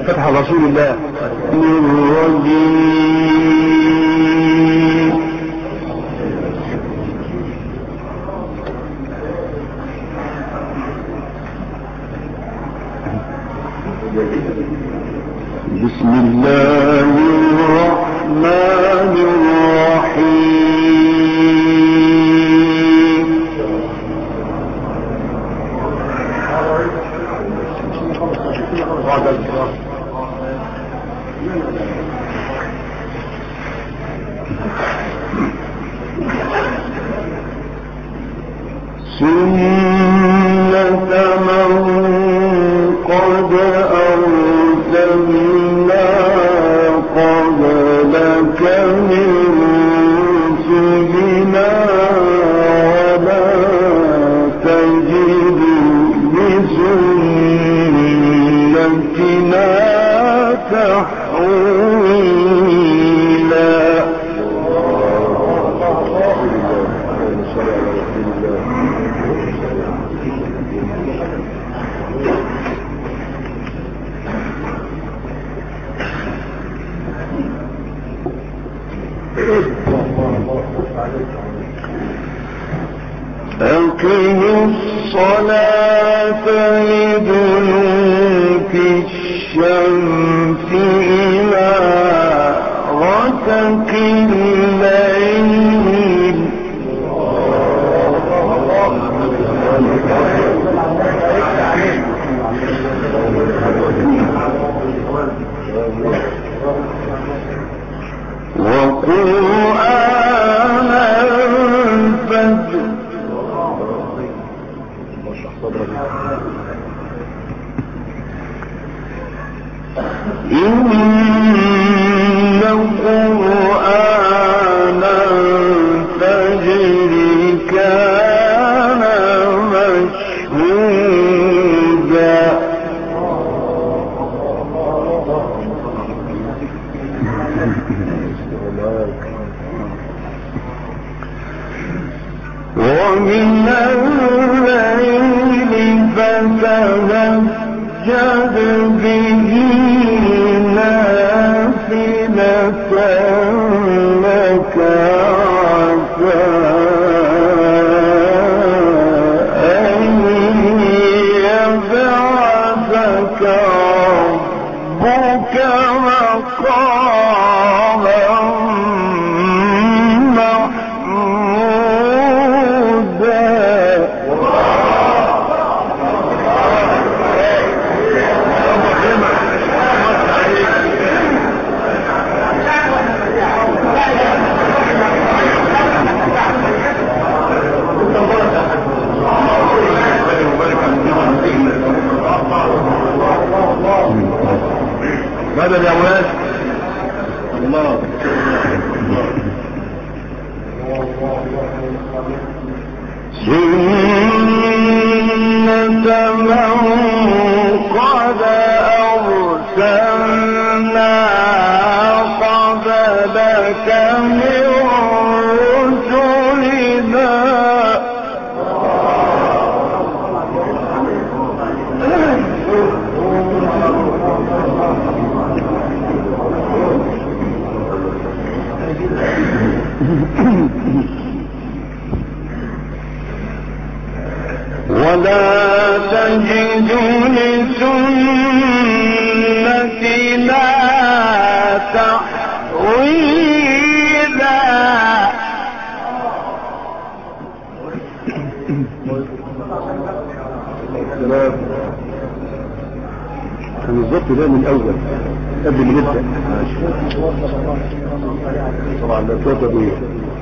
فتح رسول الله بسم الله الرحمن الرحيم سنة من قد أرسلنا قبلك من رسلنا ولا تجد لسنتنا تحويلا. أقم الصلاة لدلوك الشمس إلى غسق الليل وقرآن الفجر إن قرآن الفجر كان مشهودا. ومن الليل فتهجد به نافلة لك عسى أن يبعثك ربك مقاما ماذا يا أولاد الله سنة من قد أرسلنا قبلك من رسلنا ولا تجد لسنتنا تحويلا. بالضبط ده من الأول قبل ما نبدأ طبعا لا توقف ايه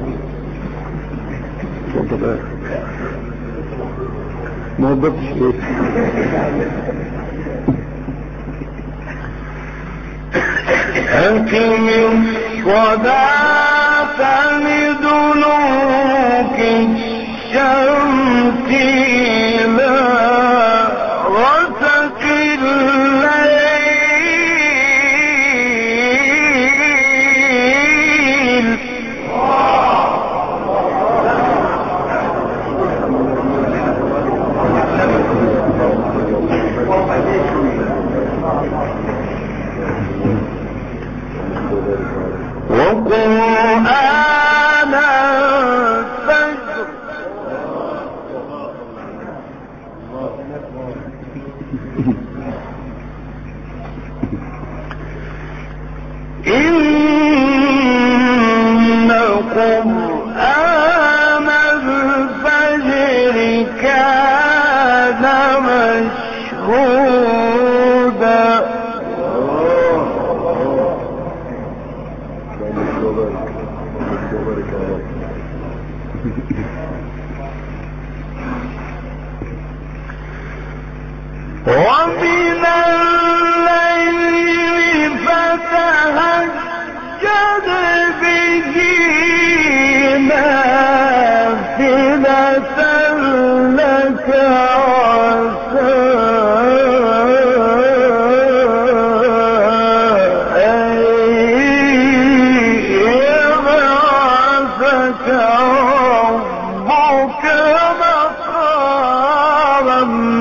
توقف ايه ما وضبتش ايه أقم الصلاة لدلوك الشمس إلى غسق الليل وقرآن الفجر إن قرآن الفجر كان مشهودا ومن الليل فتهجد به نافلة لك عسى أن يبعثك ربك مقاما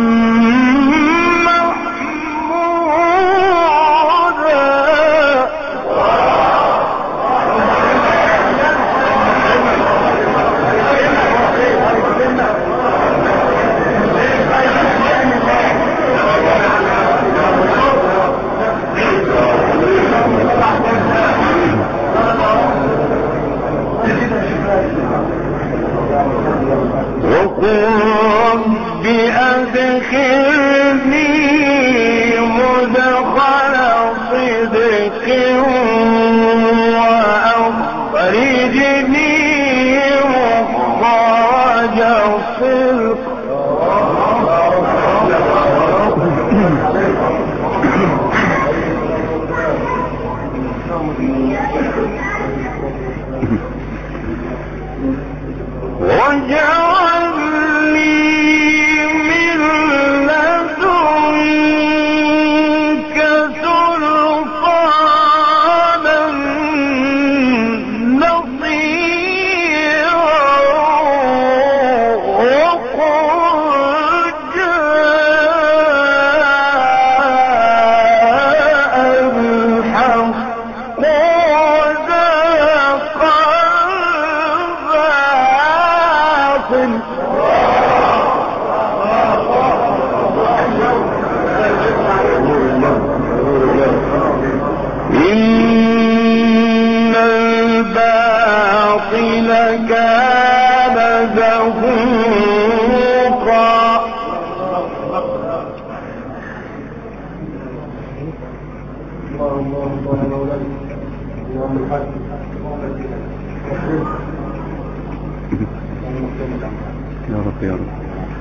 وقل رب أدخلني مدخل صدق وأخرجني مخرج صدق واجعل لي من لدنك سلطانا نصيرا وقل جاء الحق وزهق الباطل إن الباطل كان زهوقا يا رب يا رب.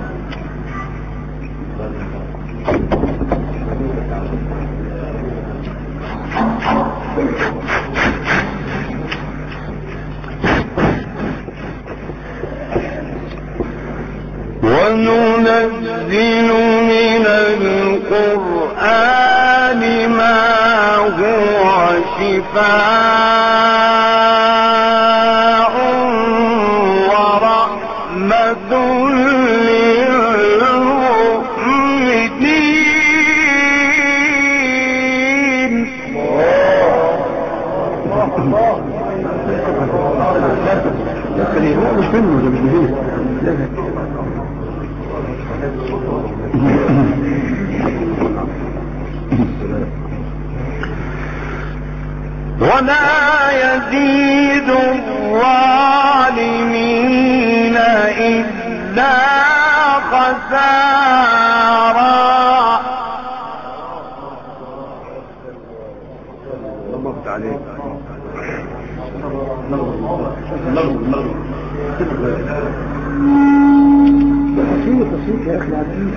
وننزل من القرآن ما هو شفاء ورحمة للمؤمنين مش منه ده مش مهم. ولا يزيد الظالمين إلا خسارا الله عليك. تصير يا أخي العزيز.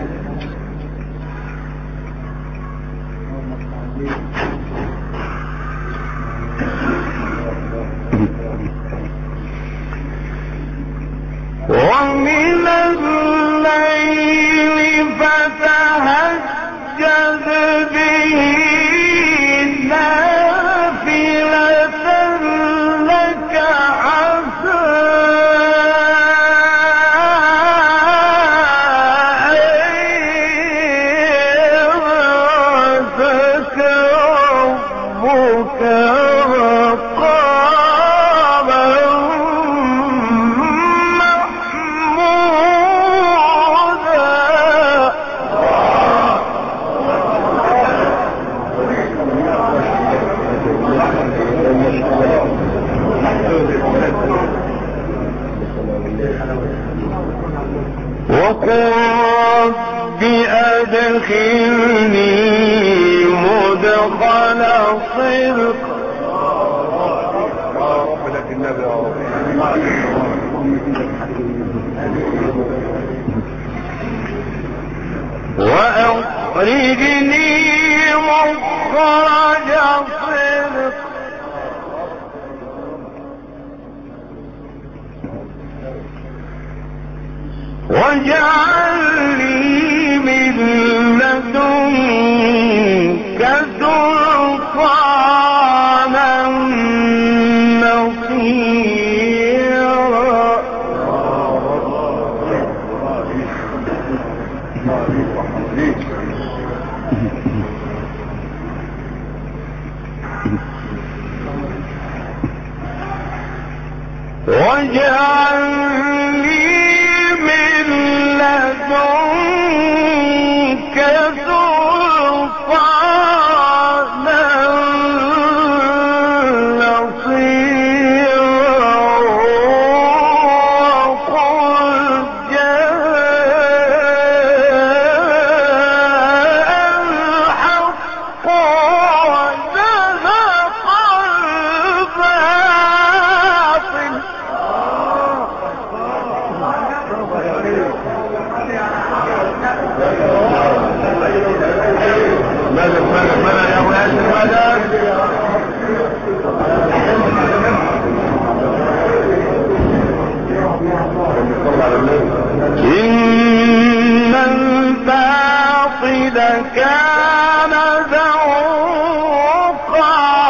ومن الليل فتهجد به نافلة لك عسى أن يبعثك وأدخلني مدخل صدق. وأخرجني مخرج صدق. واجعل لي من لدنك سلطانا نصيرا. واجعل لي من لدنك سلطانا نصيرا. وقل جاء الحق وزهق الباطل. ماذا يا ولاد المدد؟ إن الباطل كان زهوقا.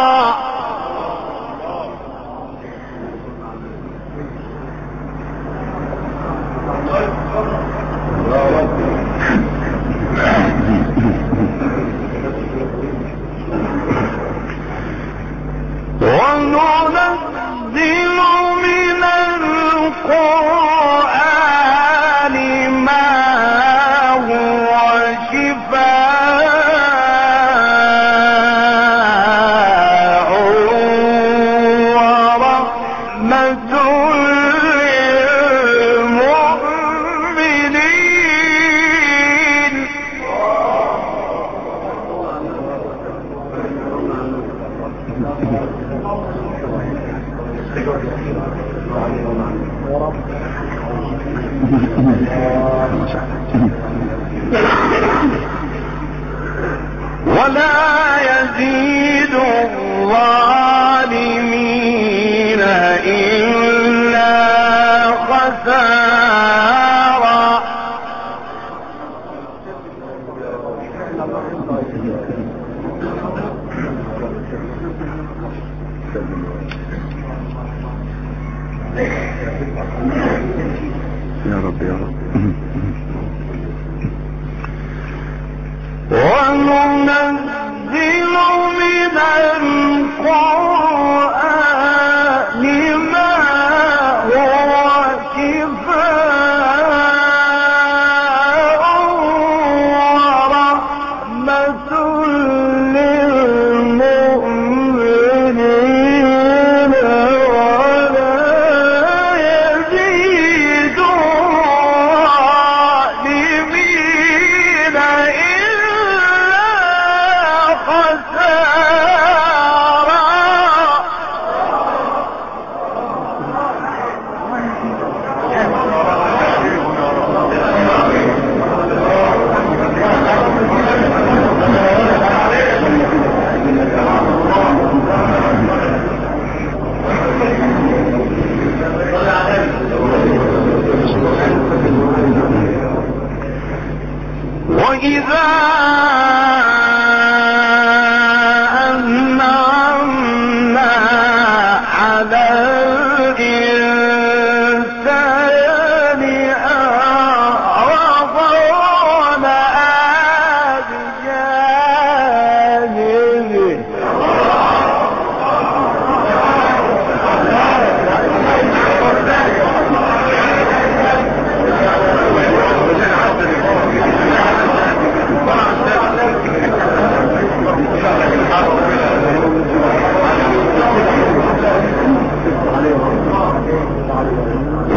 وننزل من القرآن ما هو شفاء ورحمة للمؤمنين. ولا يزيد الظالمين إلا خسارا. يا رب يا رب. وننزل من القرآن ما هو شفاء ورحمة للمؤمنين. ولا يزيد الظالمين إلا خسارا. وإذا أنعمنا على الإنسان أعرض ونأى بجانبه.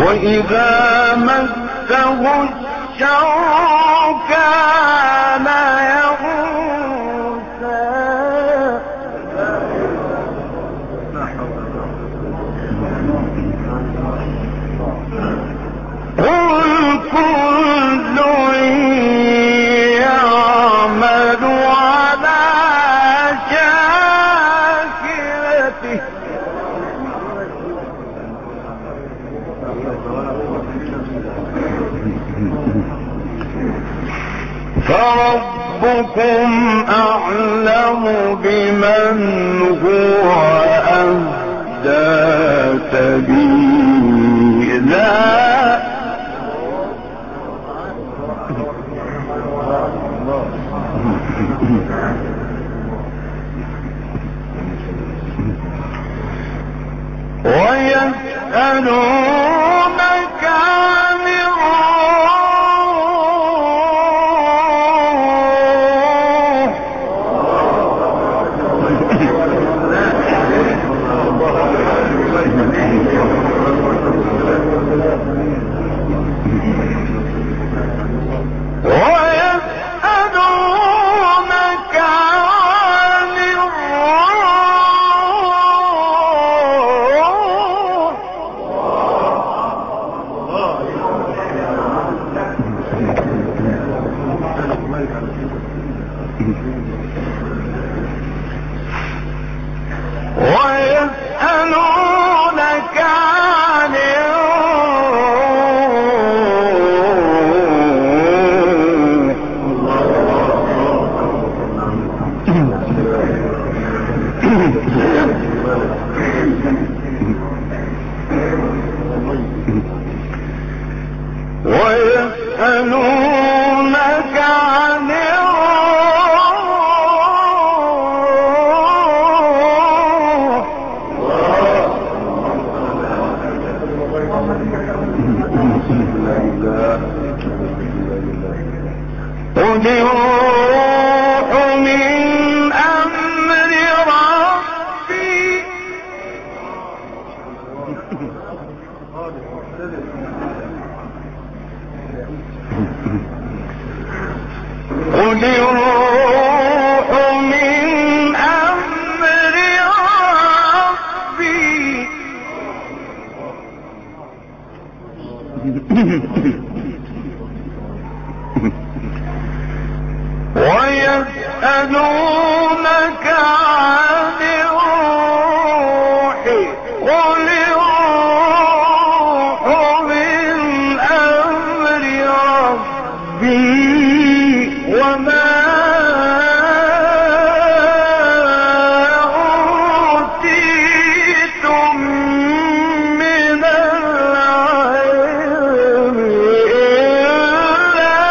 وإذا مسه الشر كان فربكم أعلم بمن هو أهدى سبيلا. ويسألونك عن قل الروح من أمر ربي قل الروح من أمر ربي ويسألونك عن الروح قل الروح من أمر ربي وما أوتيتم من العلم إلا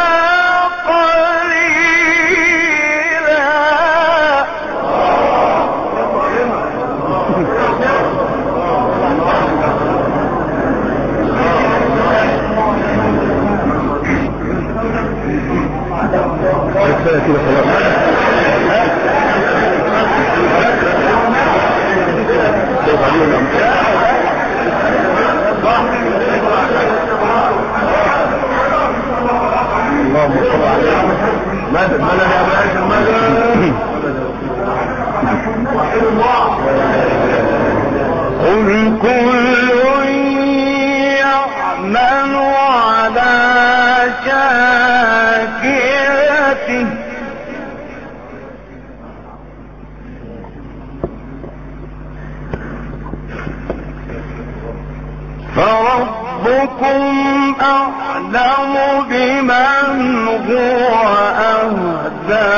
قل كل يعمل على شاكلته فربكم أعلم بمن هو أهدى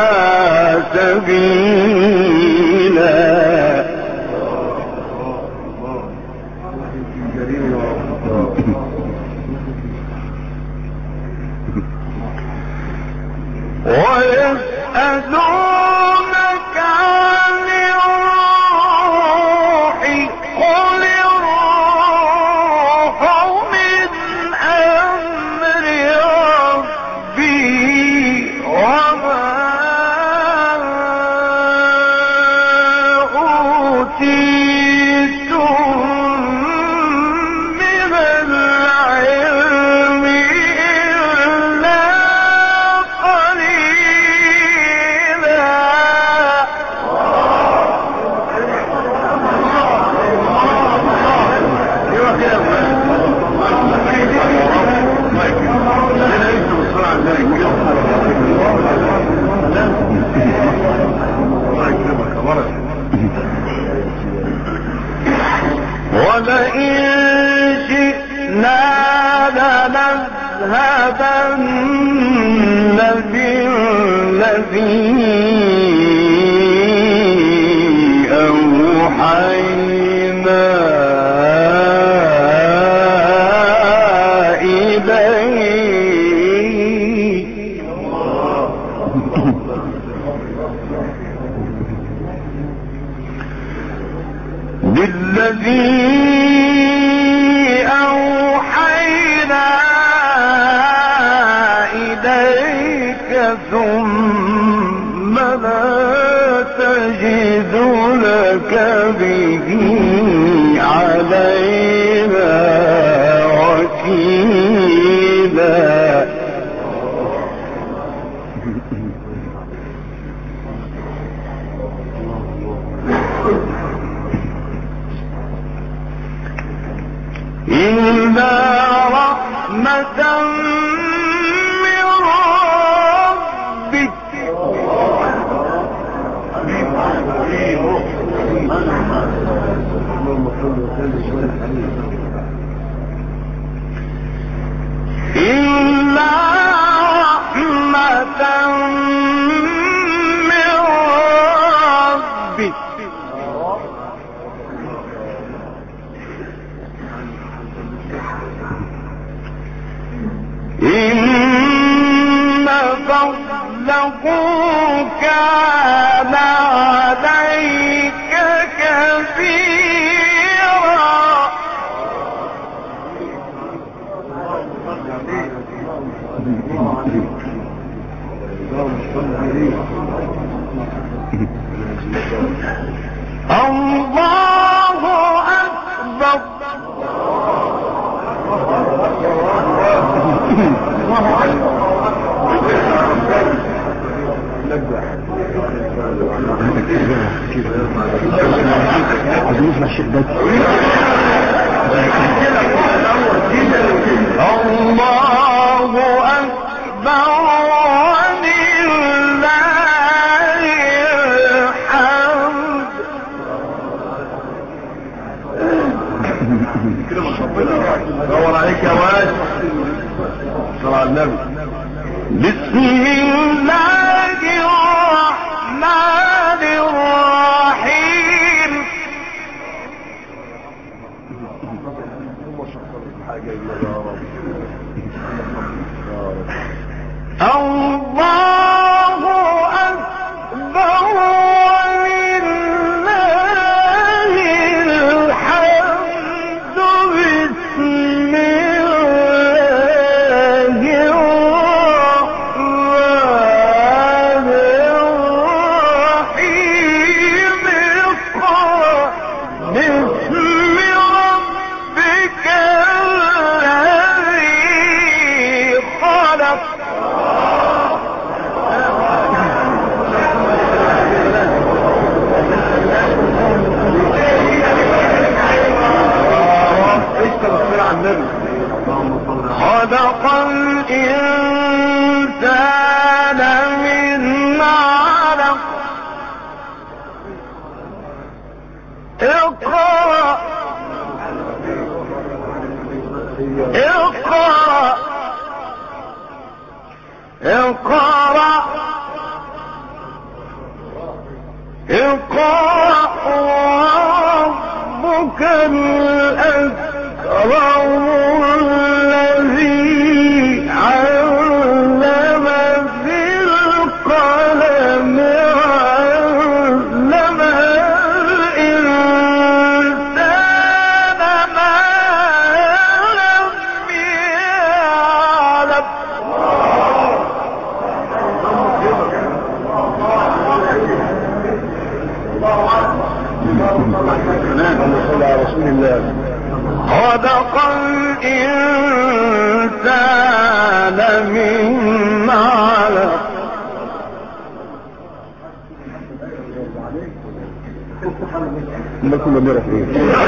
سبيلا. ويسألونك عن الروح قل الروح من أمر ربي وما أوتيتم من العلم إلا أوحينا إليك بالذي أوحينا إليك ثم لا تجد لك به علينا وكيلا. إلا رحمة من ربك إلا رحمة من ربك إن فضله كان عليك كبيرا. الله أكبر. الله أكبر ولله الحمد. كده ما ربنا دور عليك يا واد. صلى على النبي. بسم الله الرحمن الرحيم. الله أكبر ولله الحمد. بسم الله الرحمن الرحيم. اقرأ باسم ربك الذي خلق. خلق الإنسان من علق. اقرأ اقرأ اقرأ اقرأ وربك الأكرم الذي علم بالقلم علم الإنسان ما لم يعلم. صلى على رسول الله. خلق الإنسان من علق. لكم امبارح ايه؟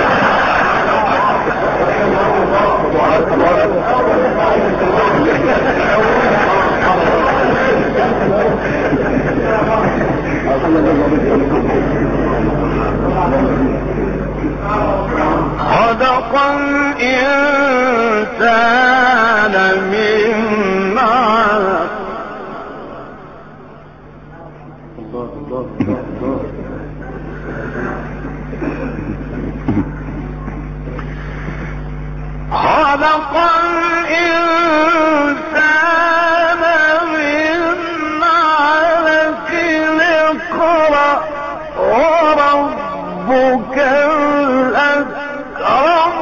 خلق الإنسان من علق. الله الله الله. خلق الإنسان من علق اقرأ وربك الأكرم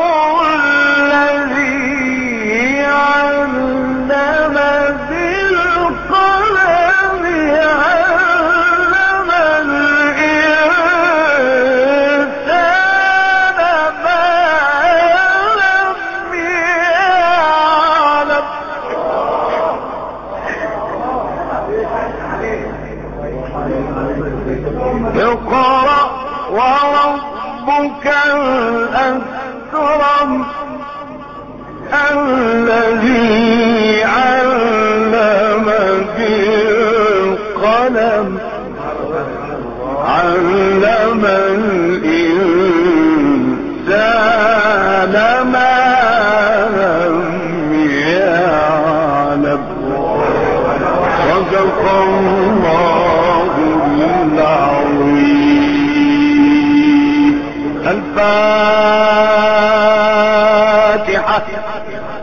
الذي علم بالقلم علم الإنسان ما لم يعلم اقرأ وربك الأكرم الذي علم بالقلم علم الإنسان ما لم يعلم صدق الله العظيم. الفاتحة.